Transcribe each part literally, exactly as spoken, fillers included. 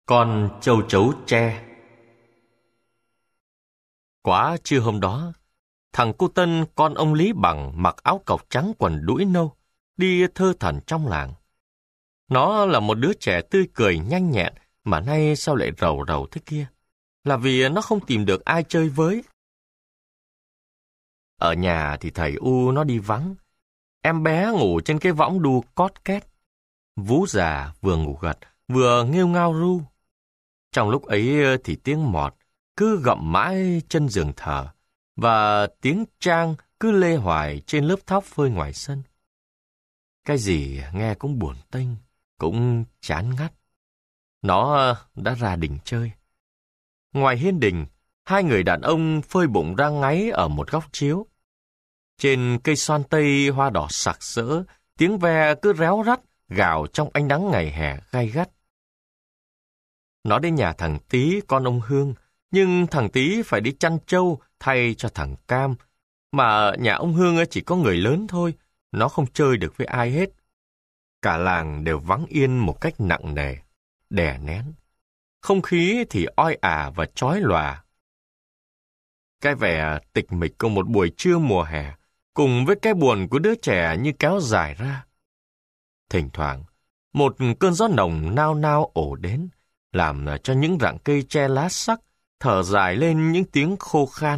Con châu chấu tre. Quá trưa hôm đó, thằng Cu Tân, con ông Lý Bằng, mặc áo cộc trắng quần đũi nâu, đi thơ thẩn trong làng. Nó là một đứa trẻ tươi cười nhanh nhẹn, mà nay sao lại rầu rầu thế kia? Là vì nó không tìm được ai chơi với. Ở nhà thì thầy U nó đi vắng. Em bé ngủ trên cái võng đu cót két. Vú già vừa ngủ gật, vừa nghêu ngao ru. Trong lúc ấy thì tiếng mọt cứ gặm mãi chân giường thờ, và tiếng Trang cứ lê hoài trên lớp thóc phơi ngoài sân. Cái gì nghe cũng buồn tênh, cũng chán ngắt. Nó đã ra đình chơi. Ngoài hiên đình, hai người đàn ông phơi bụng ra ngáy ở một góc chiếu. Trên cây xoan tây hoa đỏ sặc sỡ, tiếng ve cứ réo rắt, gào trong ánh nắng ngày hè gay gắt. Nó đến nhà thằng Tý, con ông Hương, nhưng thằng Tý phải đi chăn trâu thay cho thằng Cam, mà nhà ông Hương chỉ có người lớn thôi, nó không chơi được với ai hết. Cả làng đều vắng yên một cách nặng nề, đè nén. Không khí thì oi ả và chói lòa. Cái vẻ tịch mịch của một buổi trưa mùa hè, cùng với cái buồn của đứa trẻ như kéo dài ra. Thỉnh thoảng, một cơn gió nồng nao nao ổ đến, làm cho những rặng cây tre lá sắc thở dài lên những tiếng khô khan.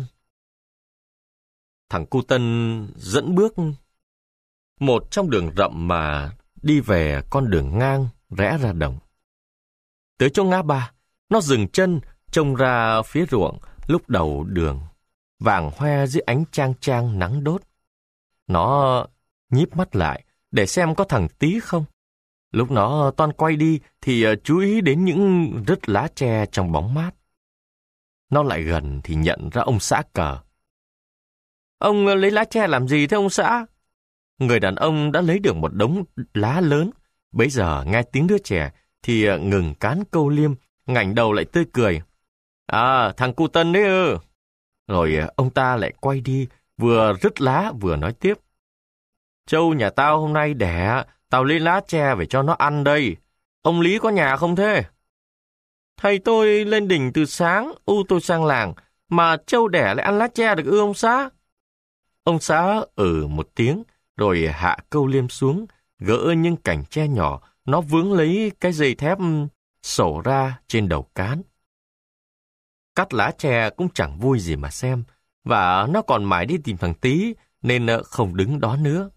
Thằng Cu Tân dẫn bước một trong đường rậm mà đi về con đường ngang rẽ ra đồng. Tới chỗ ngã ba, nó dừng chân trông ra phía ruộng lúc đầu đường, vàng hoe dưới ánh chang chang nắng đốt. Nó nhíp mắt lại để xem có thằng Tý không. Lúc nó toan quay đi thì chú ý đến những rứt lá tre trong bóng mát. Nó lại gần thì nhận ra ông xã Cờ. Ông lấy lá tre làm gì thế ông xã? Người đàn ông đã lấy được một đống lá lớn. Bấy giờ nghe tiếng đứa trẻ thì ngừng cán câu liêm, ngẩng đầu lại tươi cười. À, thằng Cu Tân đấy ư. Rồi ông ta lại quay đi, vừa rứt lá vừa nói tiếp. Trâu nhà tao hôm nay đẻ, tao lấy lá tre về cho nó ăn đây. Ông Lý có nhà không thế? Thầy tôi lên đỉnh từ sáng, u tôi sang làng, mà trâu đẻ lại ăn lá tre được ư ông xã? Ông xã ừ một tiếng, rồi hạ câu liêm xuống, gỡ những cành tre nhỏ, nó vướng lấy cái dây thép sổ ra trên đầu cán. Cắt lá tre cũng chẳng vui gì mà xem, và nó còn mãi đi tìm thằng Tý, nên không đứng đó nữa.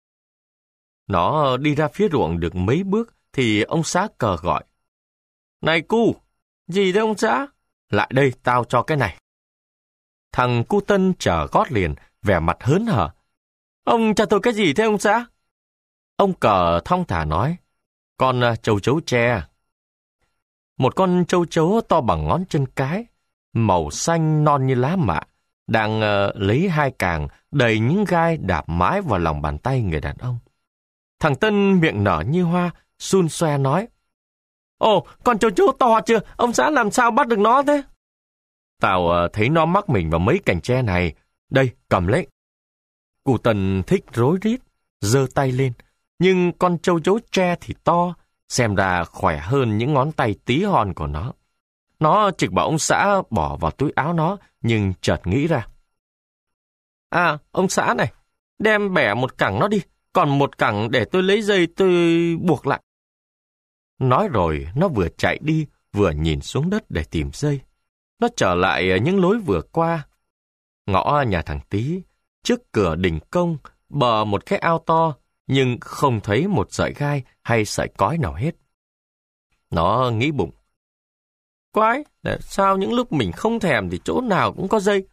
Nó đi ra phía ruộng được mấy bước, thì ông xã Cờ gọi. Này Cu, gì thế ông xã? Lại đây, tao cho cái này. Thằng Cu Tân trở gót liền, vẻ mặt hớn hở. Ông cho tôi cái gì thế ông xã? Ông Cờ thong thả nói. Con châu chấu tre. Một con châu chấu to bằng ngón chân cái, màu xanh non như lá mạ, đang uh, lấy hai càng đầy những gai đạp mãi vào lòng bàn tay người đàn ông. Thằng Tân miệng nở như hoa, xun xoe nói. Ồ, con châu chấu to chưa? Ông xã làm sao bắt được nó thế? Tao uh, thấy nó mắc mình vào mấy cành tre này. Đây, cầm lấy. Cụ Tân thích rối rít, giơ tay lên. Nhưng con châu chấu tre thì to, xem ra khỏe hơn những ngón tay tí hon của nó. Nó trực bảo ông xã bỏ vào túi áo nó, nhưng chợt nghĩ ra. À, ông xã này, đem bẻ một cẳng nó đi, còn một cẳng để tôi lấy dây tôi buộc lại. Nói rồi, nó vừa chạy đi, vừa nhìn xuống đất để tìm dây. Nó trở lại những lối vừa qua. Ngõ nhà thằng Tý, trước cửa đình công, bờ một cái ao to, nhưng không thấy một sợi gai hay sợi cói nào hết. Nó nghĩ bụng. Quái, sao những lúc mình không thèm thì chỗ nào cũng có dây.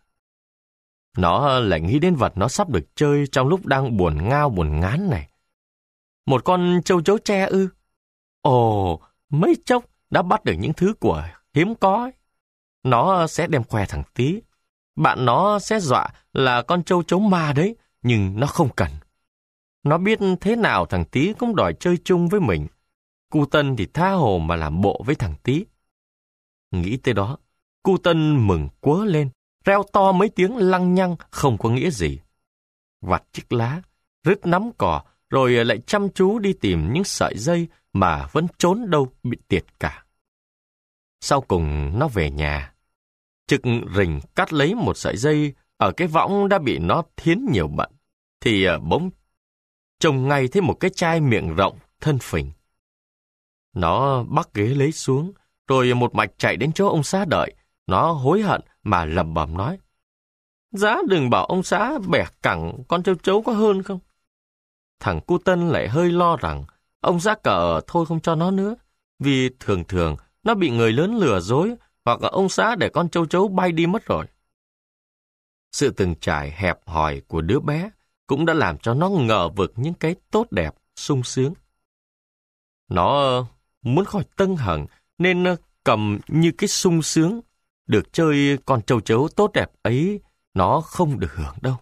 Nó lại nghĩ đến vật nó sắp được chơi trong lúc đang buồn ngao buồn ngán này. Một con châu chấu tre ư? Ồ, mấy chốc đã bắt được những thứ của hiếm có ấy. Nó sẽ đem khoe thằng Tý. Bạn nó sẽ dọa là con châu chấu ma đấy, nhưng nó không cần. Nó biết thế nào thằng Tý cũng đòi chơi chung với mình. Cu Tân thì tha hồ mà làm bộ với thằng Tý. Nghĩ tới đó, Cu Tân mừng quớ lên, reo to mấy tiếng lăng nhăng không có nghĩa gì. Vặt chiếc lá, rứt nắm cỏ, rồi lại chăm chú đi tìm những sợi dây mà vẫn trốn đâu bị tiệt cả. Sau cùng nó về nhà. Trực rình cắt lấy một sợi dây ở cái võng đã bị nó thiến nhiều bận, thì bỗng trông ngay thấy một cái chai miệng rộng, thân phình. Nó bắt ghế lấy xuống, rồi một mạch chạy đến chỗ ông xã đợi. Nó hối hận mà lẩm bẩm nói: Giá đừng bảo ông xã bẻ cẳng con châu chấu có hơn không? Thằng cu Tân lại hơi lo rằng ông xã cờ thôi không cho nó nữa, vì thường thường nó bị người lớn lừa dối, hoặc là ông xã để con châu chấu bay đi mất rồi. Sự từng trải hẹp hòi của đứa bé cũng đã làm cho nó ngờ vực những cái tốt đẹp, sung sướng. Nó muốn khỏi tâng hẳn nên cầm như cái sung sướng, được chơi con châu chấu tốt đẹp ấy, nó không được hưởng đâu.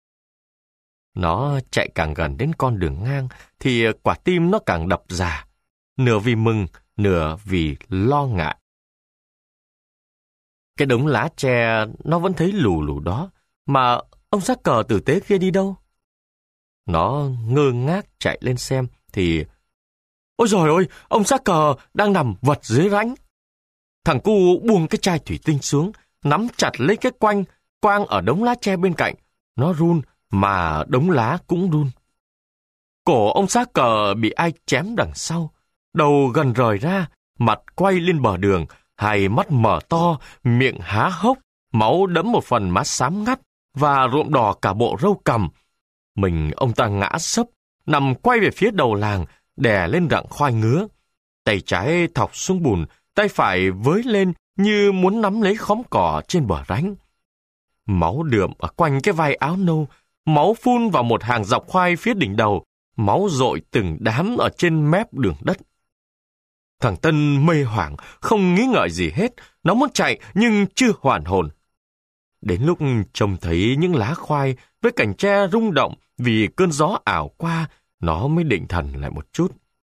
Nó chạy càng gần đến con đường ngang thì quả tim nó càng đập rà, nửa vì mừng, nửa vì lo ngại. Cái đống lá tre nó vẫn thấy lù lù đó, mà ông xã cờ tử tế kia đi đâu? Nó ngơ ngác chạy lên xem thì... Ôi giời ơi, ông xã cờ đang nằm vật dưới rãnh. Thằng cu buông cái chai thủy tinh xuống, nắm chặt lấy cái quanh, quang ở đống lá tre bên cạnh. Nó run, mà đống lá cũng run. Cổ ông xã cờ bị ai chém đằng sau, đầu gần rời ra, mặt quay lên bờ đường, hai mắt mở to, miệng há hốc, máu đẫm một phần má xám ngắt và rộm đỏ cả bộ râu cằm. Mình ông ta ngã sấp, nằm quay về phía đầu làng, đè lên rặng khoai ngứa. Tay trái thọc xuống bùn, tay phải với lên như muốn nắm lấy khóm cỏ trên bờ rãnh. Máu đượm ở quanh cái vai áo nâu, máu phun vào một hàng dọc khoai phía đỉnh đầu, máu dội từng đám ở trên mép đường đất. Thằng Tân mê hoảng, không nghĩ ngợi gì hết, nó muốn chạy nhưng chưa hoàn hồn. Đến lúc trông thấy những lá khoai với cành tre rung động vì cơn gió ảo qua, nó mới định thần lại một chút.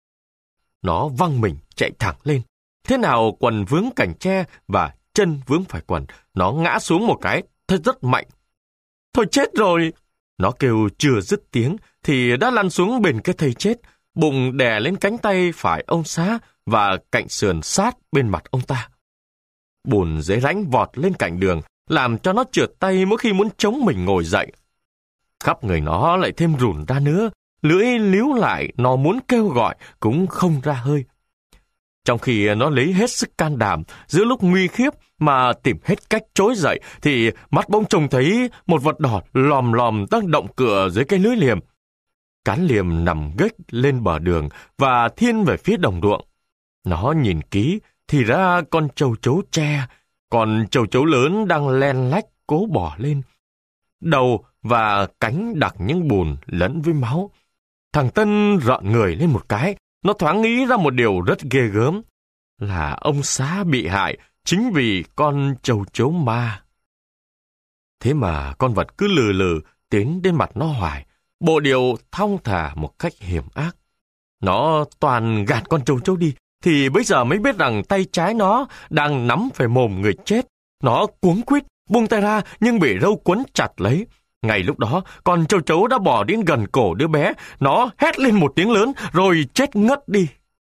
Nó văng mình chạy thẳng lên. Thế nào quần vướng cành tre và chân vướng phải quần, nó ngã xuống một cái thật rất mạnh. Thôi chết rồi! Nó kêu chưa dứt tiếng thì đã lăn xuống bên cái thây chết, bụng đè lên cánh tay phải ông xã và cạnh sườn sát bên mặt ông ta. Bùn dưới rãnh vọt lên cạnh đường, làm cho nó trượt tay mỗi khi muốn chống mình ngồi dậy. Khắp người nó lại thêm rùn ra nữa, lưỡi líu lại, nó muốn kêu gọi cũng không ra hơi. Trong khi nó lấy hết sức can đảm, giữa lúc nguy khiếp mà tìm hết cách trỗi dậy, thì mắt bỗng trông thấy một vật đỏ lòm lòm đang động cựa dưới cái lưới liềm. Cán liềm nằm ghếch lên bờ đường và thiên về phía đồng ruộng. Nó nhìn kỹ, thì ra con châu chấu tre, con châu chấu lớn đang len lách cố bò lên. Đầu và cánh đặc những bùn lẫn với máu. Thằng Tân rợn người lên một cái, nó thoáng nghĩ ra một điều rất ghê gớm, là ông xã bị hại chính vì con châu chấu ma. Thế mà con vật cứ lừ lừ tiến đến mặt nó hoài, bộ điệu thong thả một cách hiểm ác. Nó toàn gạt con châu chấu đi, thì bây giờ mới biết rằng tay trái nó đang nắm phải mồm người chết. Nó cuống quýt buông tay ra nhưng bị râu quấn chặt lấy. Ngay lúc đó, con châu chấu đã bò đến gần cổ đứa bé. Nó hét lên một tiếng lớn rồi chết ngất đi.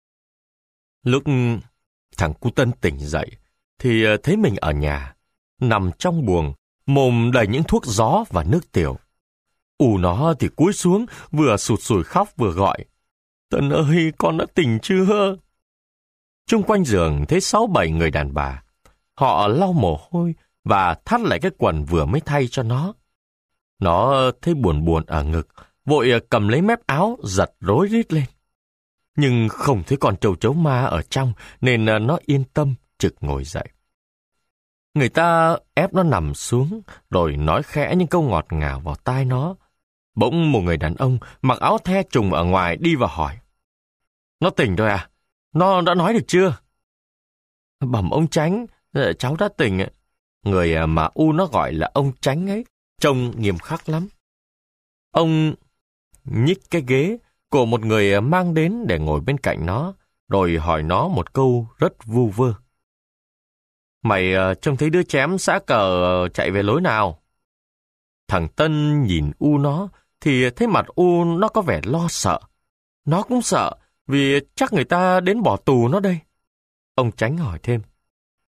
Lúc thằng cu Tân tỉnh dậy thì thấy mình ở nhà, nằm trong buồng, mồm đầy những thuốc gió và nước tiểu. ù nó thì cúi xuống, vừa sụt sùi khóc vừa gọi: Tân ơi, con đã tỉnh chưa? Chung quanh giường thấy sáu bảy người đàn bà. Họ lau mồ hôi và thắt lại cái quần vừa mới thay cho nó. Nó thấy buồn buồn ở ngực, vội cầm lấy mép áo giật rối rít lên. Nhưng không thấy con châu chấu ma ở trong nên nó yên tâm trực ngồi dậy. Người ta ép nó nằm xuống rồi nói khẽ những câu ngọt ngào vào tai nó. Bỗng một người đàn ông mặc áo the trùng ở ngoài đi vào hỏi: Nó tỉnh rồi à? Nó đã nói được chưa? Bẩm ông Chánh, cháu đã tỉnh. Người mà U nó gọi là ông Chánh ấy, trông nghiêm khắc lắm. Ông nhích cái ghế của một người mang đến để ngồi bên cạnh nó, rồi hỏi nó một câu rất vu vơ: Mày trông thấy đứa chém xã cờ chạy về lối nào? Thằng Tân nhìn U nó, thì thấy mặt U nó có vẻ lo sợ. Nó cũng sợ, vì chắc người ta đến bỏ tù nó đây. Ông Chánh hỏi thêm: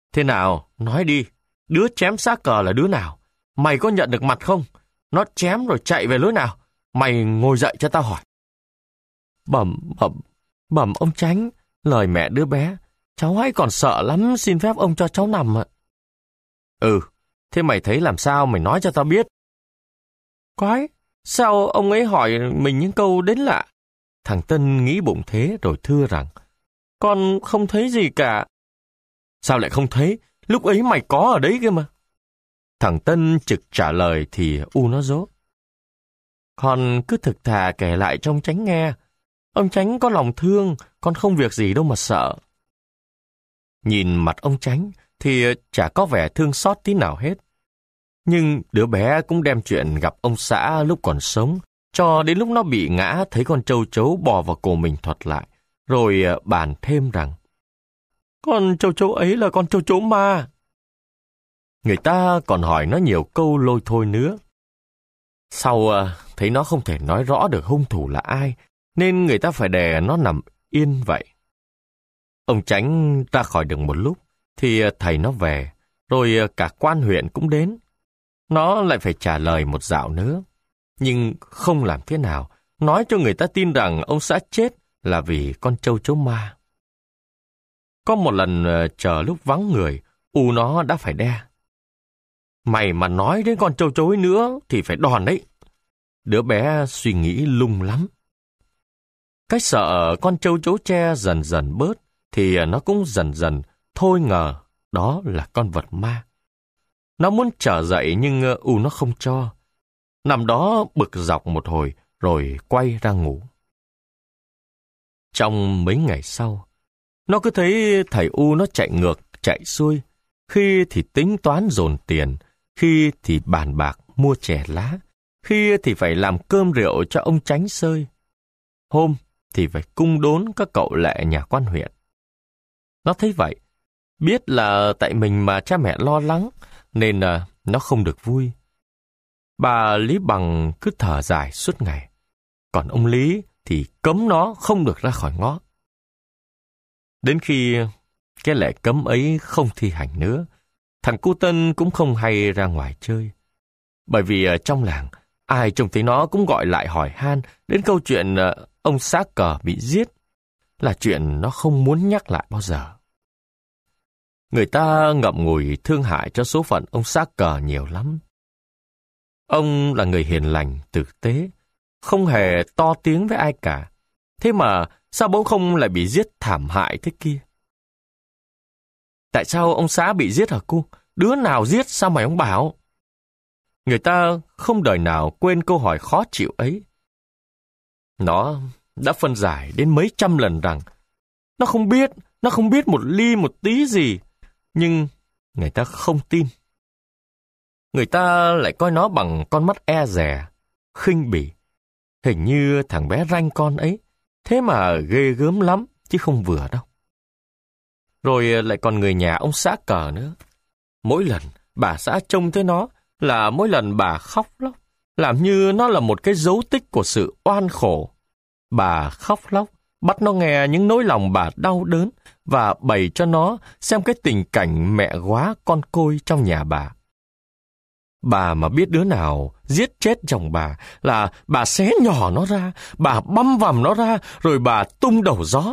Thế nào, nói đi, đứa chém xác cờ là đứa nào? Mày có nhận được mặt không? Nó chém rồi chạy về lối nào? Mày ngồi dậy cho tao hỏi. Bẩm, bẩm, bẩm ông Chánh, lời mẹ đứa bé, cháu ấy còn sợ lắm, xin phép ông cho cháu nằm ạ. Ừ, thế mày thấy làm sao mày nói cho tao biết. Quái, sao ông ấy hỏi mình những câu đến lạ? Thằng Tân nghĩ bụng thế rồi thưa rằng, con không thấy gì cả. Sao lại không thấy? Lúc ấy mày có ở đấy kia mà. Thằng Tân trực trả lời thì U nó dỗ. Con cứ thực thà kể lại cho ông Chánh nghe. Ông Chánh có lòng thương, con không việc gì đâu mà sợ. Nhìn mặt ông Chánh thì chả có vẻ thương xót tí nào hết. Nhưng đứa bé cũng đem chuyện gặp ông xã lúc còn sống, cho đến lúc nó bị ngã thấy con trâu chấu bò vào cổ mình thuật lại, rồi bàn thêm rằng, con trâu chấu ấy là con trâu chấu ma. Người ta còn hỏi nó nhiều câu lôi thôi nữa. Sau thấy nó không thể nói rõ được hung thủ là ai, nên người ta phải để nó nằm yên vậy. Ông Chánh ra khỏi được một lúc, thì thầy nó về, rồi cả quan huyện cũng đến. Nó lại phải trả lời một dạo nữa, nhưng không làm thế nào, nói cho người ta tin rằng ông xã chết là vì con trâu chấu ma. Có một lần chờ lúc vắng người, U nó đã phải đe. Mày mà nói đến con trâu chấu ấy nữa thì phải đòn đấy. Đứa bé suy nghĩ lung lắm. Cái sợ con trâu chấu tre dần dần bớt, thì nó cũng dần dần thôi ngờ đó là con vật ma. Nó muốn trở dậy nhưng U nó không cho. Nằm đó bực dọc một hồi rồi quay ra ngủ. Trong mấy ngày sau, nó cứ thấy thầy U nó chạy ngược, chạy xuôi. Khi thì tính toán dồn tiền, khi thì bàn bạc mua chè lá, khi thì phải làm cơm rượu cho ông Chánh sơi. Hôm thì phải cung đốn các cậu lệ nhà quan huyện. Nó thấy vậy, biết là tại mình mà cha mẹ lo lắng, nên uh, nó không được vui. Bà Lý Bằng cứ thở dài suốt ngày, còn ông Lý thì cấm nó không được ra khỏi ngõ. Đến khi cái lệ cấm ấy không thi hành nữa, thằng cu Tân cũng không hay ra ngoài chơi. Bởi vì ở trong làng, ai trông thấy nó cũng gọi lại hỏi han đến câu chuyện uh, ông xã cờ bị giết, là chuyện nó không muốn nhắc lại bao giờ. Người ta ngậm ngùi thương hại cho số phận ông xã cờ nhiều lắm. Ông là người hiền lành, tử tế, không hề to tiếng với ai cả. Thế mà sao bỗng không lại bị giết thảm hại thế kia? Tại sao ông xã bị giết hả cô? Đứa nào giết sao mày ông bảo? Người ta không đời nào quên câu hỏi khó chịu ấy. Nó đã phân giải đến mấy trăm lần rằng nó không biết, nó không biết một ly một tí gì. Nhưng người ta không tin. Người ta lại coi nó bằng con mắt e dè, khinh bỉ. Hình như thằng bé ranh con ấy, thế mà ghê gớm lắm, chứ không vừa đâu. Rồi lại còn người nhà ông xã cờ nữa. Mỗi lần bà xã trông thấy nó là mỗi lần bà khóc lóc, làm như nó là một cái dấu tích của sự oan khổ. Bà khóc lóc, bắt nó nghe những nỗi lòng bà đau đớn và bày cho nó xem cái tình cảnh mẹ góa con côi trong nhà bà. Bà mà biết đứa nào giết chết chồng bà là bà xé nhỏ nó ra, bà băm vằm nó ra, rồi bà tung đầu gió.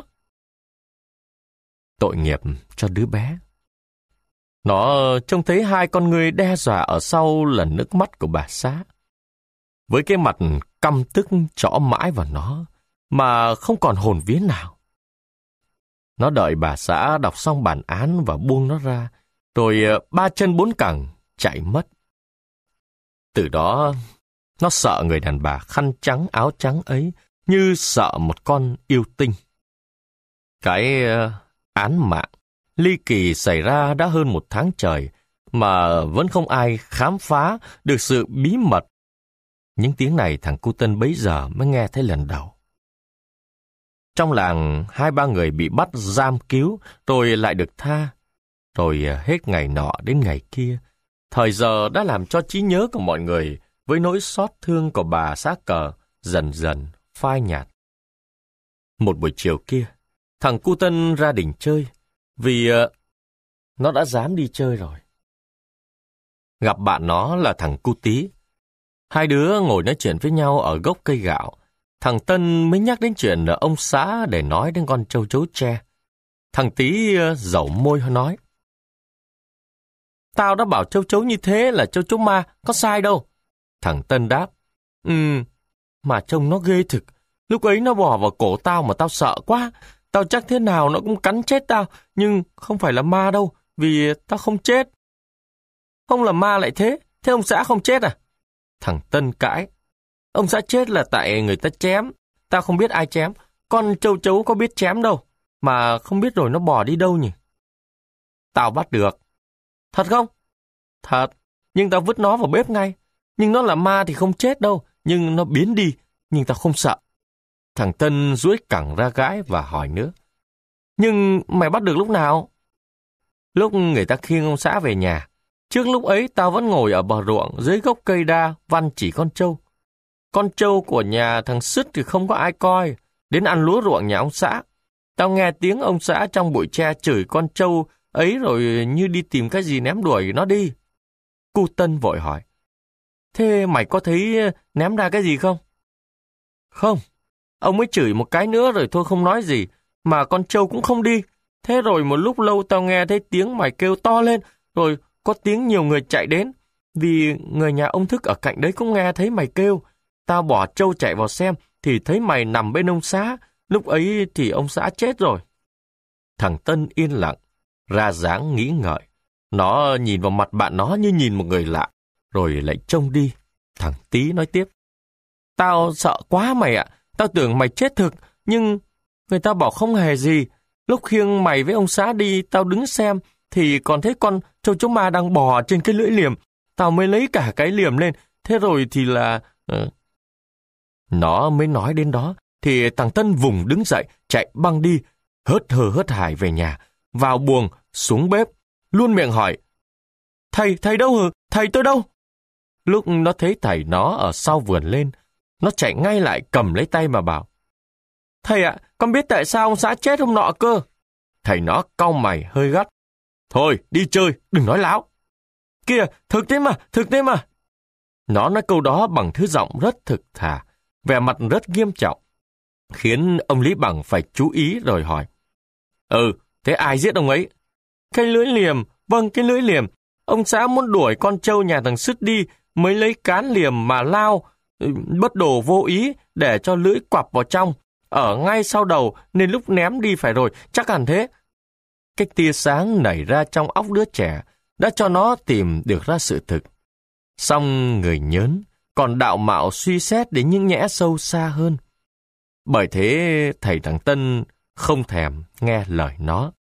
Tội nghiệp cho đứa bé. Nó trông thấy hai con người đe dọa ở sau lần nước mắt của bà xã. Với cái mặt căm tức trõ mãi vào nó, mà không còn hồn vía nào. Nó đợi bà xã đọc xong bản án và buông nó ra, rồi ba chân bốn cẳng chạy mất. Từ đó, nó sợ người đàn bà khăn trắng áo trắng ấy như sợ một con yêu tinh. Cái uh, án mạng ly kỳ xảy ra đã hơn một tháng trời mà vẫn không ai khám phá được sự bí mật. Những tiếng này thằng cu Tân bấy giờ mới nghe thấy lần đầu. Trong làng, hai ba người bị bắt giam cứu rồi lại được tha. Rồi hết ngày nọ đến ngày kia, thời giờ đã làm cho trí nhớ của mọi người với nỗi xót thương của bà xã cờ dần dần phai nhạt. Một buổi chiều kia, thằng cu Tân ra đình chơi, vì uh, nó đã dám đi chơi rồi. Gặp bạn nó là thằng Cu Tí. Hai đứa ngồi nói chuyện với nhau ở gốc cây gạo. Thằng Tân mới nhắc đến chuyện ở ông xã để nói đến con trâu chấu tre. Thằng Tí dẩu môi nói: Tao đã bảo trâu chấu như thế là trâu chấu ma, có sai đâu. Thằng Tân đáp: Ừ, mà trông nó ghê thực. Lúc ấy nó bò vào cổ tao mà tao sợ quá. Tao chắc thế nào nó cũng cắn chết tao, nhưng không phải là ma đâu, vì tao không chết. Không là ma lại thế, thế ông xã không chết à? Thằng Tân cãi: Ông xã chết là tại người ta chém. Tao không biết ai chém, con trâu chấu có biết chém đâu, mà không biết rồi nó bò đi đâu nhỉ? Tao bắt được. Thật không? Thật, nhưng tao vứt nó vào bếp ngay. Nhưng nó là ma thì không chết đâu, nhưng nó biến đi, nhưng tao không sợ. Thằng Tân duỗi cẳng ra gãi và hỏi nữa: Nhưng mày bắt được lúc nào? Lúc người ta khiêng ông xã về nhà. Trước lúc ấy tao vẫn ngồi ở bờ ruộng dưới gốc cây đa văn chỉ con trâu. Con trâu của nhà thằng Sứt thì không có ai coi, đến ăn lúa ruộng nhà ông xã. Tao nghe tiếng ông xã trong bụi tre chửi con trâu ấy rồi như đi tìm cái gì ném đuổi nó đi. Cu Tân vội hỏi: Thế mày có thấy ném ra cái gì không? Không, ông mới chửi một cái nữa rồi thôi không nói gì, mà con trâu cũng không đi. Thế rồi một lúc lâu tao nghe thấy tiếng mày kêu to lên, rồi có tiếng nhiều người chạy đến. Vì người nhà ông Thức ở cạnh đấy cũng nghe thấy mày kêu. Tao bỏ trâu chạy vào xem, thì thấy mày nằm bên ông xã. Lúc ấy thì ông xã chết rồi. Thằng Tân yên lặng, ra dáng nghĩ ngợi. Nó nhìn vào mặt bạn nó như nhìn một người lạ, rồi lại trông đi. Thằng Tí nói tiếp: Tao sợ quá mày ạ, tao tưởng mày chết thực, nhưng người ta bảo không hề gì. Lúc khiêng mày với ông xã đi, tao đứng xem, thì còn thấy con trâu chấu ma đang bò trên cái lưỡi liềm. Tao mới lấy cả cái liềm lên, thế rồi thì là... Uh... Nó mới nói đến đó, thì thằng Tân vùng đứng dậy, chạy băng đi, hớt hờ hớt hải về nhà, vào buồng, xuống bếp, luôn miệng hỏi: Thầy, thầy đâu hả? Thầy tôi đâu? Lúc nó thấy thầy nó ở sau vườn lên, nó chạy ngay lại cầm lấy tay mà bảo: Thầy ạ, con biết tại sao ông xã chết hôm nọ cơ. Thầy nó cau mày hơi gắt: Thôi, đi chơi, đừng nói láo. Kìa, thực thế mà, thực thế mà. Nó nói câu đó bằng thứ giọng rất thực thà, vẻ mặt rất nghiêm trọng, khiến ông Lý Bằng phải chú ý rồi hỏi: Ừ, thế ai giết ông ấy? Cái lưỡi liềm, vâng cái lưỡi liềm. Ông xã muốn đuổi con trâu nhà thằng Sứt đi, mới lấy cán liềm mà lao, bất đồ vô ý để cho lưỡi quặp vào trong, ở ngay sau đầu nên lúc ném đi phải rồi, chắc hẳn thế. Cái tia sáng nảy ra trong óc đứa trẻ đã cho nó tìm được ra sự thực. Xong người nhớn, còn đạo mạo suy xét đến những nhẽ sâu xa hơn. Bởi thế thầy thằng Tân không thèm nghe lời nó.